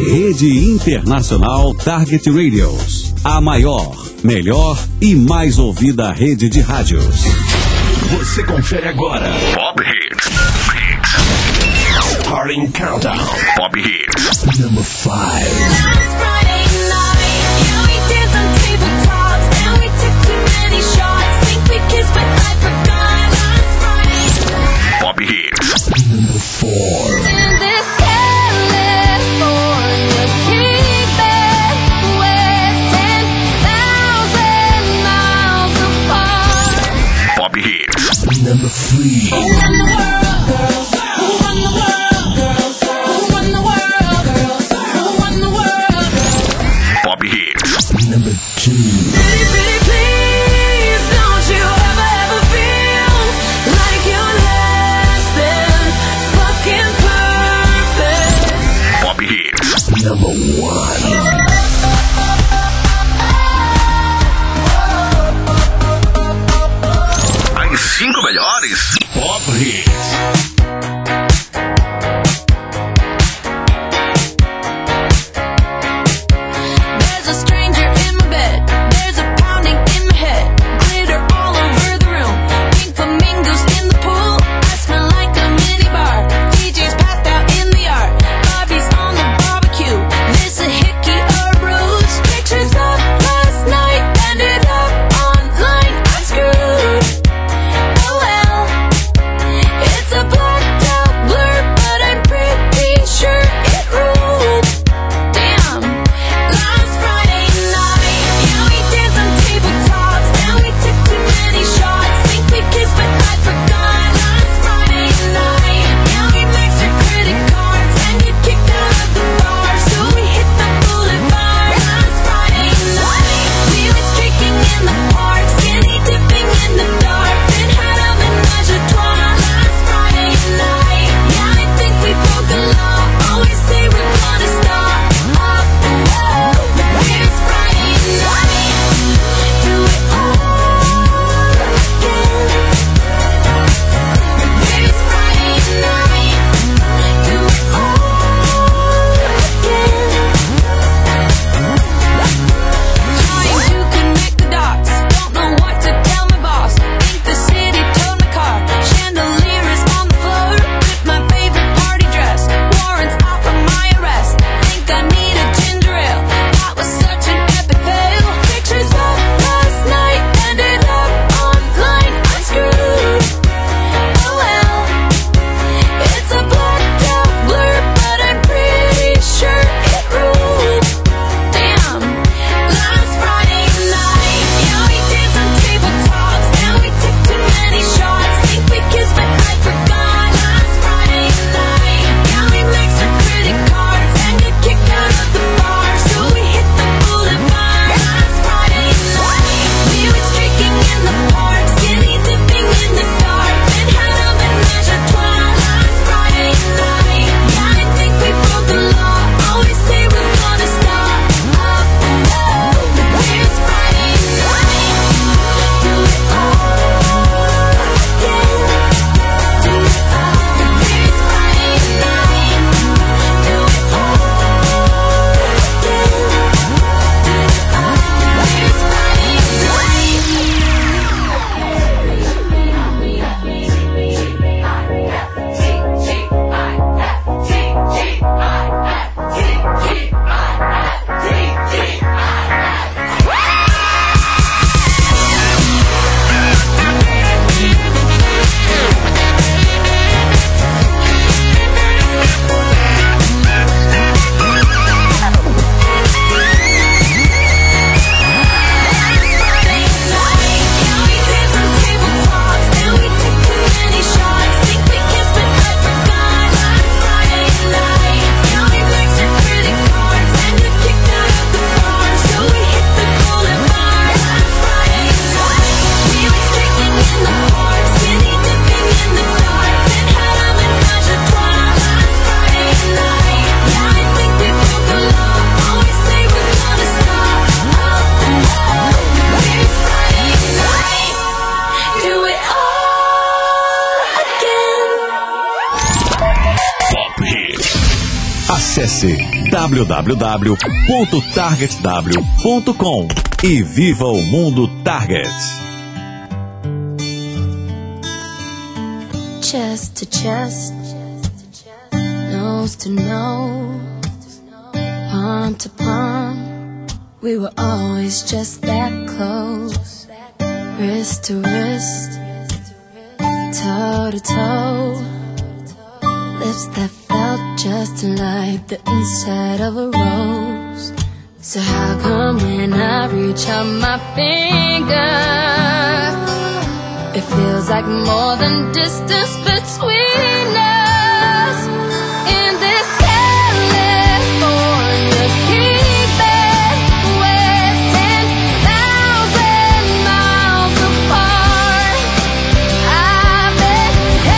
Rede Internacional Target Radios. A maior, melhor e mais ouvida rede de rádios. Você confere agora. Pop Hits. Starting Countdown. Pop Hits. Number 5. Last Friday night, yeah, we did some tabletops, and we took too many shots. Think we kissed, but I forgot. Last Friday night. Pop Hits. Number 4. In this California keeping with 10,000 miles apart. Pop Hits. Number 3. Who run the world, girls? Who run the world, girls? Who run the world, girls? Who run the world, girls? Pop Hits. Number 2. Pretty, pretty, please, don't you ever feel like you're less than fucking perfect. Pop Hits. Number 1. As 5 melhores Pop Hits. There's a stranger in my bed. There's a pounding in my head. Glitter all over the room. Pink flamingos in the pool. I smell like a minibar. DJ's passed out in the yard. Bobby's on the barbecue. This a hickey or a bruise. Pictures of last night ended up online. I'm screwed. Oh well. It's a blacked out blur, but I'm pretty sure it ruled. Damn. Last Friday night, yeah, we did some tabletops, and we took too many shots. Think we kissed, but I forgot. Last Friday night, yeah, we maxed our credit cards and get kicked out of the bar, so we hit the boulevard. Last Friday night, we went streaking in the park, skinny dipping in the dark, then had a menage a trois. Last Friday night, yeah, I think we broke the law. Always say we're gonna stop. Here's Friday night. Do it all again. Here's Friday night. Do it all again. Trying to connect the dots. Don't know what to tell my boss. Think the city towed my car. Chandelier is on the floor. With my favorite party dress. Warrants out for my arrest. Think I need a ginger ale. That was such an epic fail. Pictures of last night ended up online. I'm screwed. Oh well. It's a blacked out blur, but I'm pretty sure it ruled. Damn. Last Friday night, yeah, we did some tabletops, and we took too many shots. Think we kissed, but I forgot. Last Friday night, yeah, we maxed our credit cards and get kicked out of the bar, so we hit the boulevard. Last Friday night, we went streaking in the park, skinny dipping in the dark, then had a menage a trois. Last Friday night, yeah, I think we broke the law. Always say we're gonna stop. Here's Friday night. Do it all again. Do it all. Here's Friday night. Do it all again. Do it all. Here's Friday Acesse www.targetw.com e viva o mundo Target. Chest to chest, nose to nose, palm to palm, we were always just that close. Wrist to wrist, toe to toe, lips that felt just like the inside of a rose. So how come when I reach out my finger, it feels like more than distance between us? In this California keeping, we're 10,000 miles apart. I've been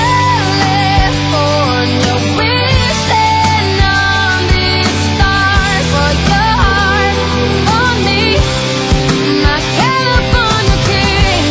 California wishing on these stars for your heart, for me, my California king.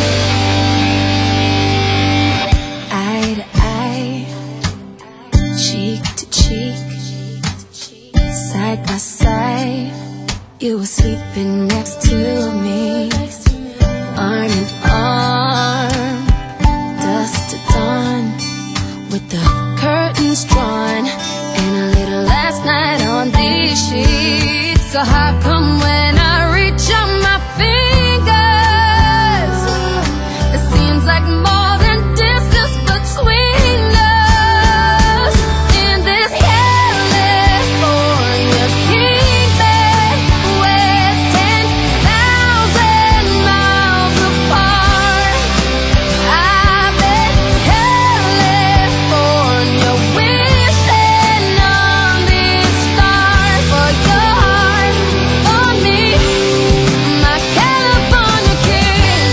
Eye to eye, cheek to cheek, side by side, you were sleeping next to me, arm in arm, dusk to dawn, with the curtains drawn, and a little last night on these sheets. So how come when I reach out my fingers, it seems like more than distance between us? In this California keeping, we're 10,000 miles apart. I've been California wishing on these stars for your heart, for me, my California king.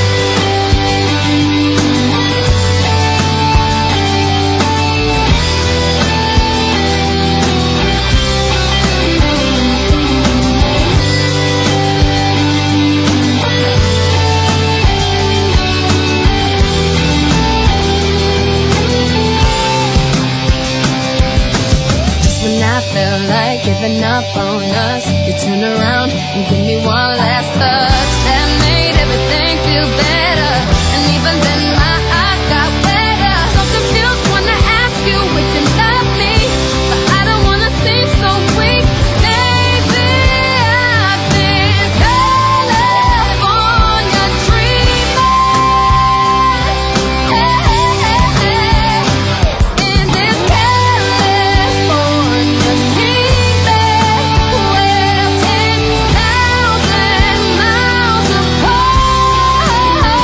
Just when I felt like giving up on us, you turned around and gave me one last touch that made everything feel better. And even then my eyes got wetter. So confused when I ask you if you love me, but I don't wanna seem so weak. Maybe I've been California dreaming. In this California keeping, we're 10,000 miles apart.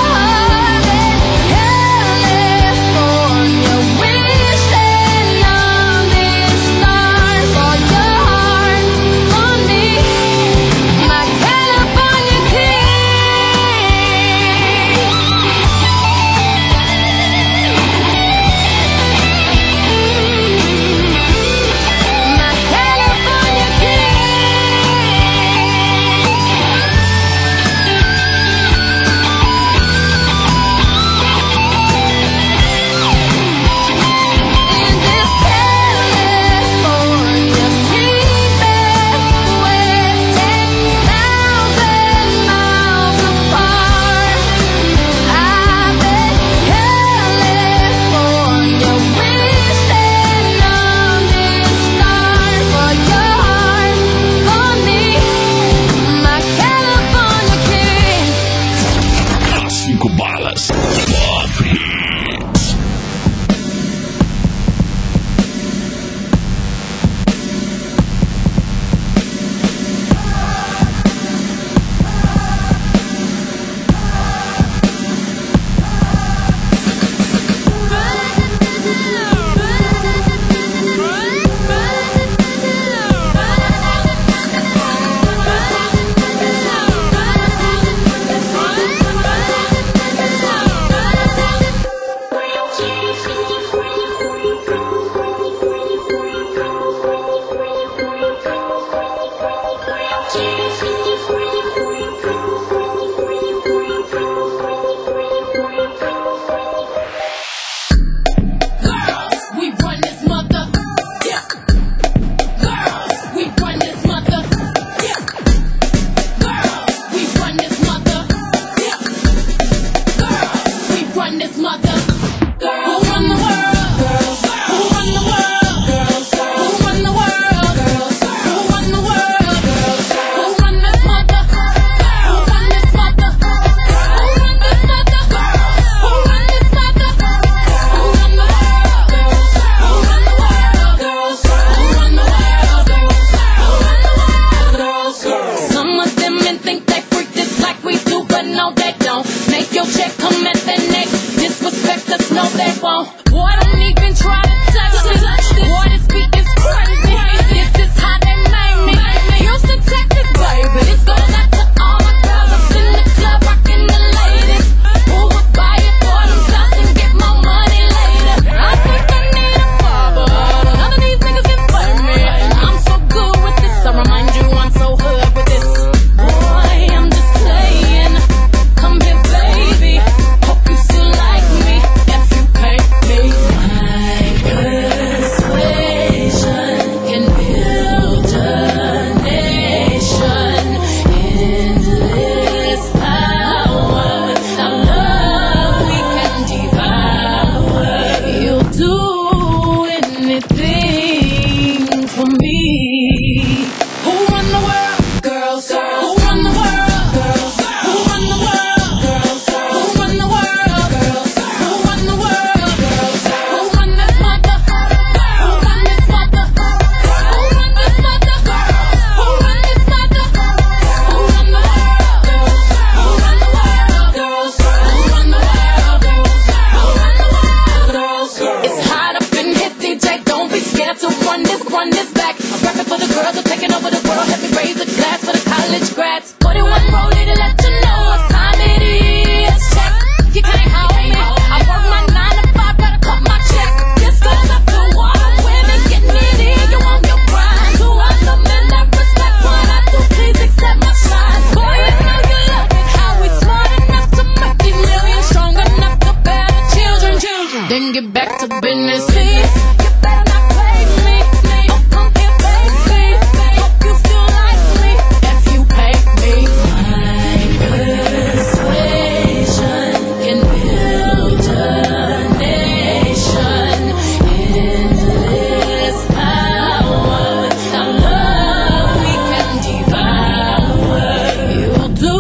run this back. I'm rapping for the girls who are taking over the world. Let me raise a glass for the college grads. 41 rolling to let you know what time it is. Check, you can't hold me. I work my 9 to 5, gotta cut my check. This goes up to all the women getting it in. You want your grind. To all the men that respect what I do, please accept my shine. Boy, you know you love it. How we smart enough to make these millions, strong enough to bear the children. Then get back to business, please. You better not play me. Oh, come here, baby. Hope you still like me if you pay me. My persuasion can build a nation. Endless power. Without love, we can devour. You'll do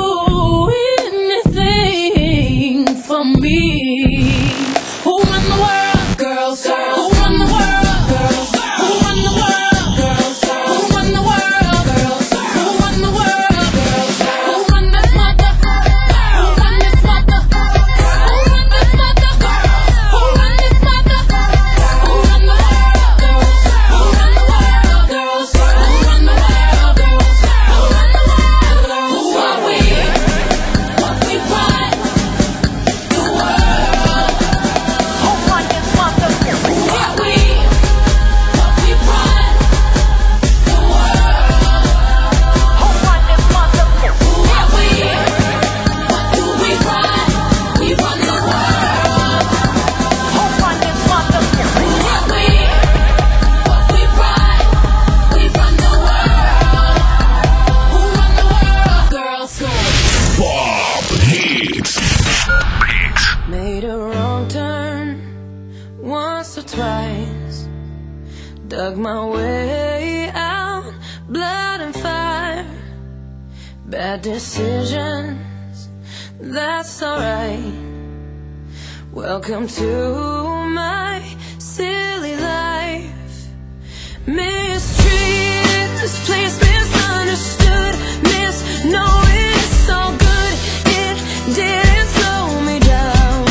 anything for me. Who run the world, girls? Who run the world, girls? Who run the world, girls? Who run the world, girls? Who run the world, girls? Who run this mother? Who run this mother? Who run this mother? Who run this mother? Who run the world, girls? Who run the world, girls? Who run the world, girls? Who run the world, girls? Who are we? What we run? The world. Who run this mother? Who are we? What we run? The world. Who run this mother? Who are we? What do we run? We run the world. Who run this mother? Who are we? What we run? We run the world. Who run the world, girls? Pop Hits. Made a wrong turn once or twice. Dug my way out, blood and fire. Bad decisions, that's alright. Welcome to my silly life. Mistreated, this place misunderstood. Knowing it's so good, it didn't slow me down.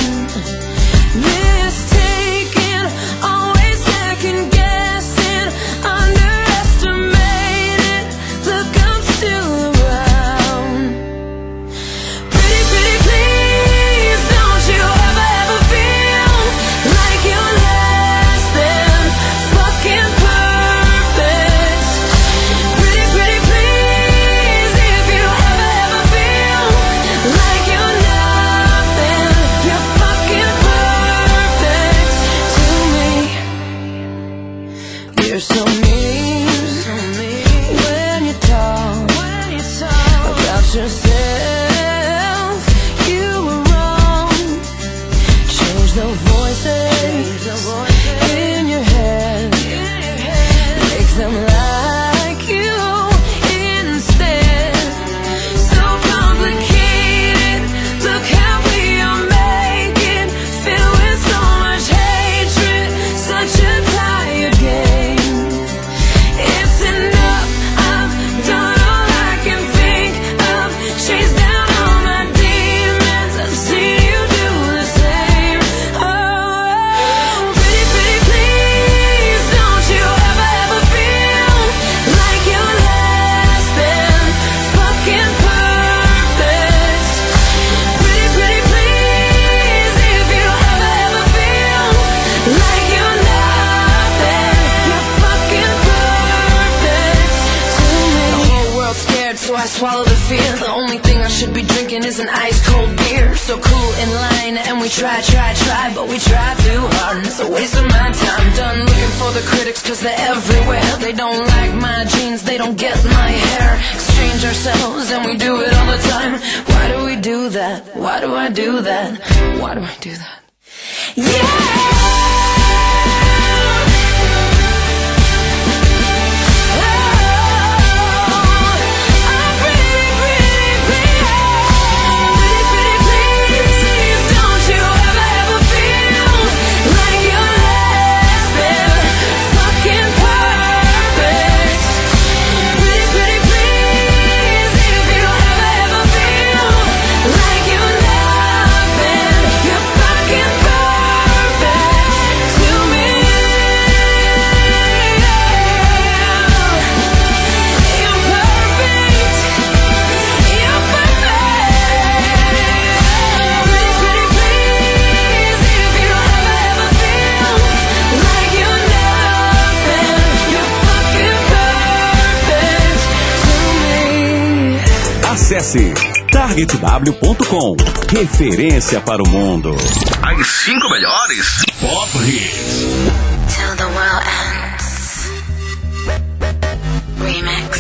Mistaken, always second guessing, underestimated. Look, I'm still around. Pretty, pretty, please, don't you ever feel like you're less than fucking perfect. Pretty, pretty, please, if you ever feel like you're nothing, you're fucking perfect to me. You're so mean when you talk about yourself. You were wrong. Change the voices in your head. Make them like you instead. So complicated. Look how we are making. Filled with so much hatred. Such a tired game. It's enough. I've done all I can think of. Chased down all my demons. I've seen you do the same. Oh, pretty, pretty, please, don't you ever feel like you're less than fucking perfect. Pretty, pretty, please, if you ever feel like you're nothing, you're fucking perfect to me. The whole world's scared, so I swallow the fear. The only thing I should be drinking is an ice cold beer. So cool in line, and we try, but we try too hard, and it's a waste of my time. Done looking for the critics, cause they're everywhere. They don't like my jeans, they don't get my hair. Exchange ourselves, and we do it all the time. Why do we do that? Why do I do that? Why do I do that? Don't you ever feel like you're less than fucking perfect. Pretty, pretty, please, if you ever feel like you're nothing, you're fucking perfect. Acesse targetw.com. Referência para o mundo. As 5 melhores Pop Hits. Till the world ends. Remix.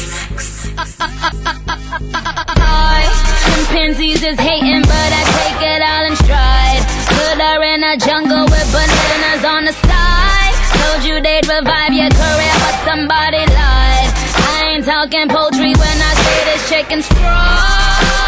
Chimpanzees is hating, but I take it all in stride. Put her in a jungle with bananas on the side. Told you they'd revive your career, but somebody lied. I ain't talking poetry when I say this chicken's fried.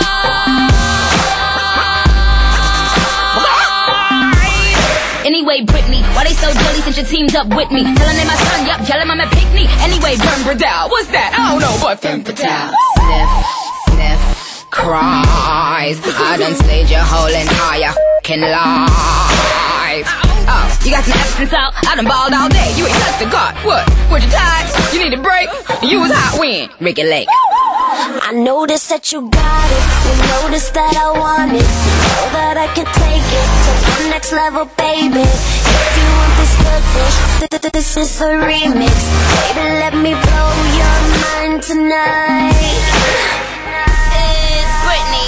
Anyway, Britney, why they so jelly since you teamed up with me? Telling them my son, yup, yelling I'm a picnic. Anyway, Burn Bradell, what's that? I don't know, but Femme Fatale. Sniff, cries. I done slayed your whole entire f***ing life. Oh, you got some Epsom salt? I done balled all day. You ain't touched the gut. What? Where'd you die? You need a break? You was hot when? Ricky Lake. I noticed that you got it. You noticed that I want it. Know that I can take it to the next level, baby. If you want this good dish, this is a remix. Baby, let me blow your mind tonight. It's Britney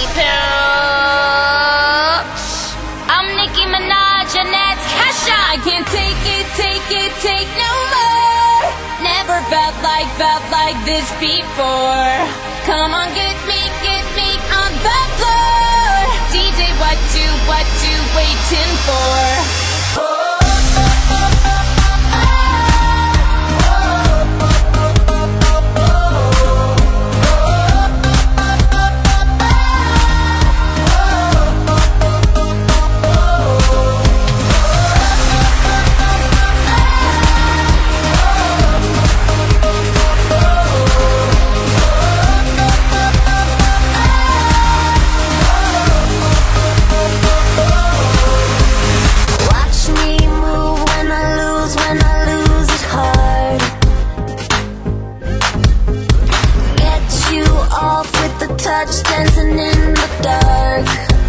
Pilch. I'm Nicki Minaj and that's Kesha. I can't take it no more. Never felt like this before. Come on, get me on the floor. DJ, what you waiting for? Touch dancing in the dark.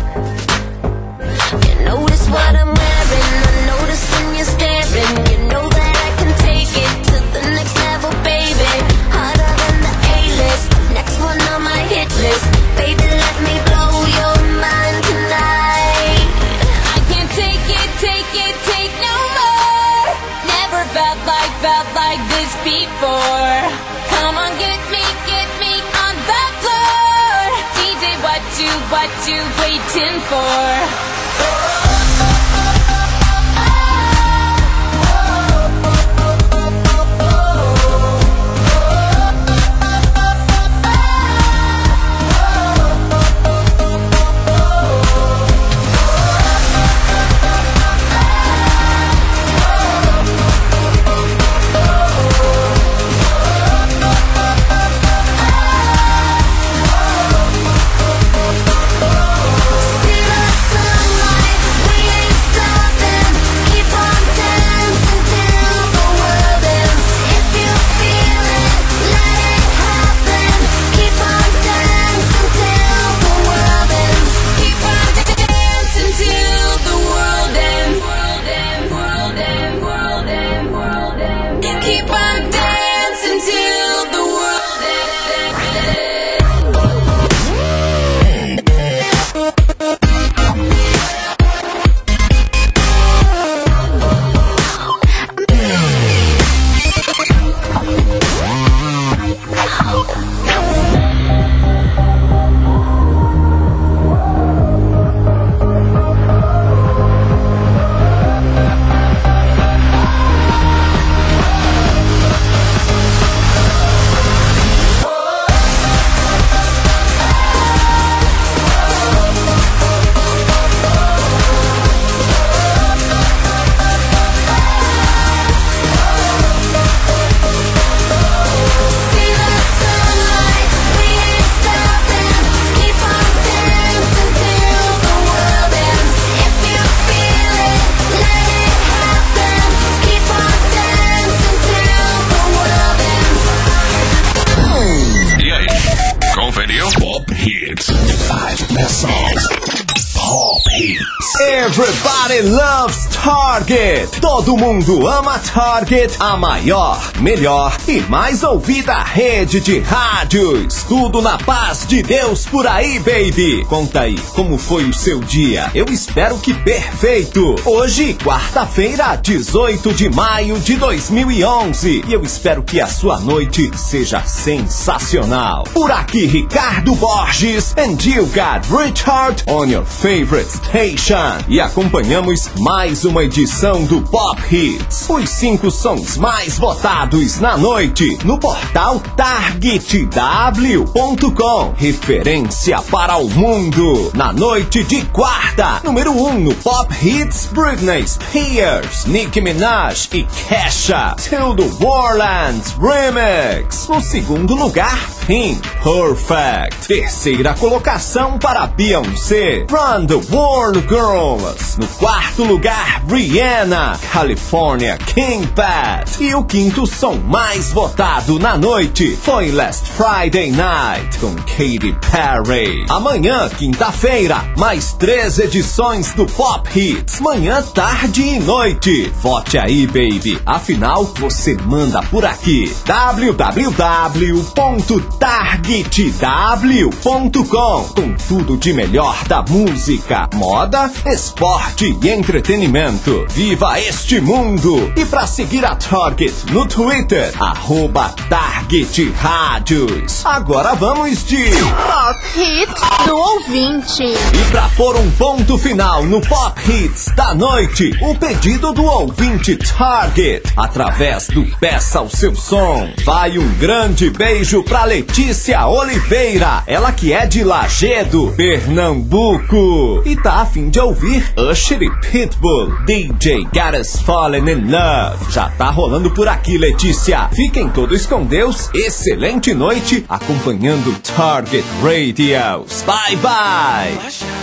You notice what I'm wearing, I'm noticing you staring. You know that I can take it to the next level, baby. Harder than the A-list, next one on my hit list. Baby, let me blow your mind tonight. I can't take it no more. Never felt like this before. Come on, get me on the floor. DJ, what you waiting for? Everybody loves Target. Todo mundo ama Target, a maior, melhor e mais ouvida rede de rádios. Tudo na paz de Deus por aí, baby. Conta aí, como foi o seu dia? Eu espero que perfeito. Hoje, quarta-feira, 18 de maio de 2011. E eu espero que a sua noite seja sensacional. Por aqui, Ricardo Borges, and you got Richard on your favorite station. E acompanhamos mais uma edição do Pop Hits. Os 5 sons mais votados na noite no portal targetw.com. Referência para o mundo. Na noite de quarta, número 1 no Pop Hits, Britney Spears, Nicki Minaj e Kesha, Till the Warlands Remix. No segundo lugar, Pink, Perfect. Terceira colocação para Beyoncé, Run the World Girls. No quarto lugar, Rihanna, California King Pat. E o quinto som mais votado na noite foi Last Friday Night, com Katy Perry. Amanhã, quinta-feira, mais 3 edições do Pop Hits, manhã, tarde e noite. Vote aí, baby. Afinal, você manda por aqui. www.targetw.com, com tudo de melhor da música, moda, esporte e entretenimento. Viva este mundo! E para seguir a Target no Twitter, @TargetRádios. Agora vamos de Pop Hits do ouvinte. E para pôr um ponto final no Pop Hits da noite, o pedido do ouvinte Target, através do Peça o Seu Som. Vai um grande beijo pra Letícia Oliveira, ela que é de Lagedo, Pernambuco, e tá a fim de ouvir Usher e Pitbull, DJ Got Us Falling in Love. Já tá rolando por aqui, Letícia. Fiquem todos com Deus, excelente noite, acompanhando Target Radios. Bye bye.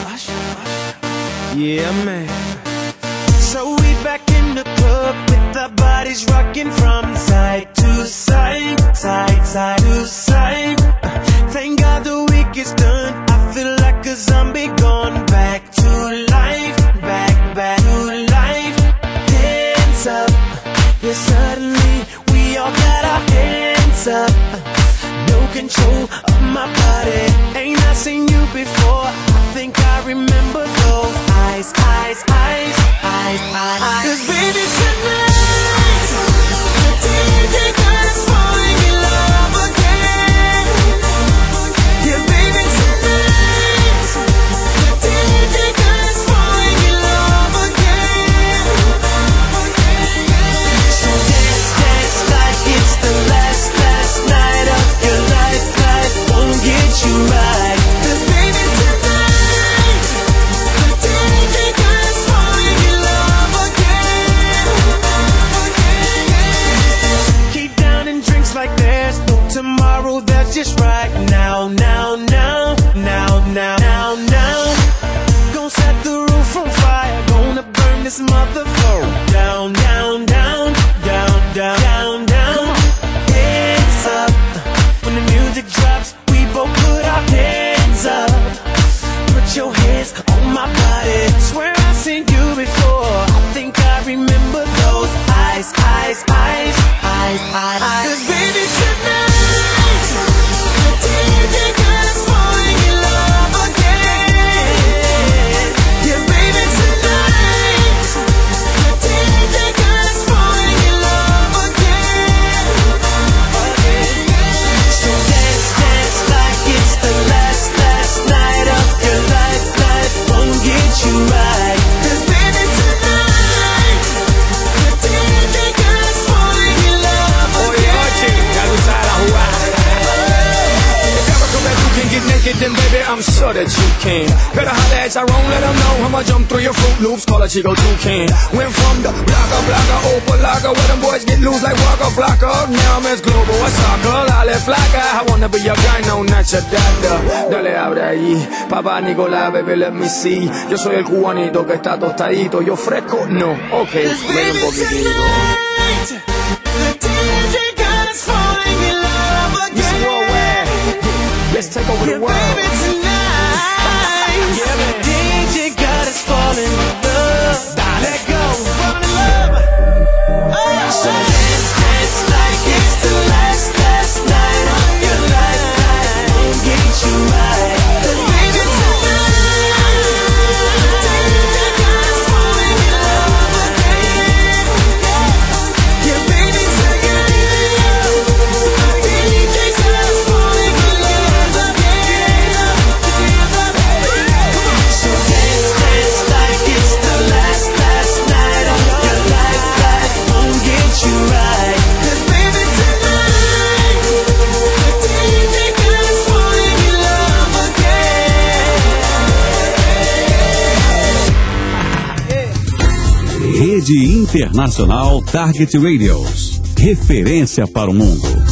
Yeah, man. So we back in the club with our bodies rocking from side to side, side to side. Thank God the week is done. I feel like a zombie gone back to life, back to life. Hands up, yeah, suddenly we all got our hands up. No control of my body. Ain't I seen you before? I think I remember those eyes. 'Cause baby tonight, the DJ got us falling in love again. Yeah, baby tonight, the DJ got us falling in love again. So dance like it's the last night of your life. Life won't get you right. 'Cause baby tonight, the DJ got us falling in love again. Keep downing drinks like there's no tomorrow. That's just right now. Gonna set the roof on fire. Gonna burn this motherfucker down. Hands up. When the music drops, we both put our hands up. Put your hands on my body. Swear I've seen you before. I think I remember those eyes. 'Cause baby tonight, the DJ got us falling in love again. Yeah, baby tonight, the DJ got us falling in love again. So dance like it's the last night of your life. Life won't get you right. 'Cause baby tonight, the DJ got us falling in love again. Ya tú sabes la jugada. Get naked, then baby, I'm sure that you can. Better holler at Tyrone, let them know I'ma jump through your Fruit Loops, call a Chico Toucan. Went from the blocker, Opalaga, where them boys get loose like Waka Flocka. Now I'm as global as soccer, Lale Flocka. I wanna be your guy, no, not your dada. Dale, abre ahí, papá Nicolás, baby, let me see. Yo soy el cubanito que está tostadito, yo fresco, no, ok, ven un poquitito. The DJ got us falling in love again. Let's take over the Yeah, world. baby, tonight, Yeah, man. DJ got us falling in love. Rede Internacional Target Radios. Referência para o mundo.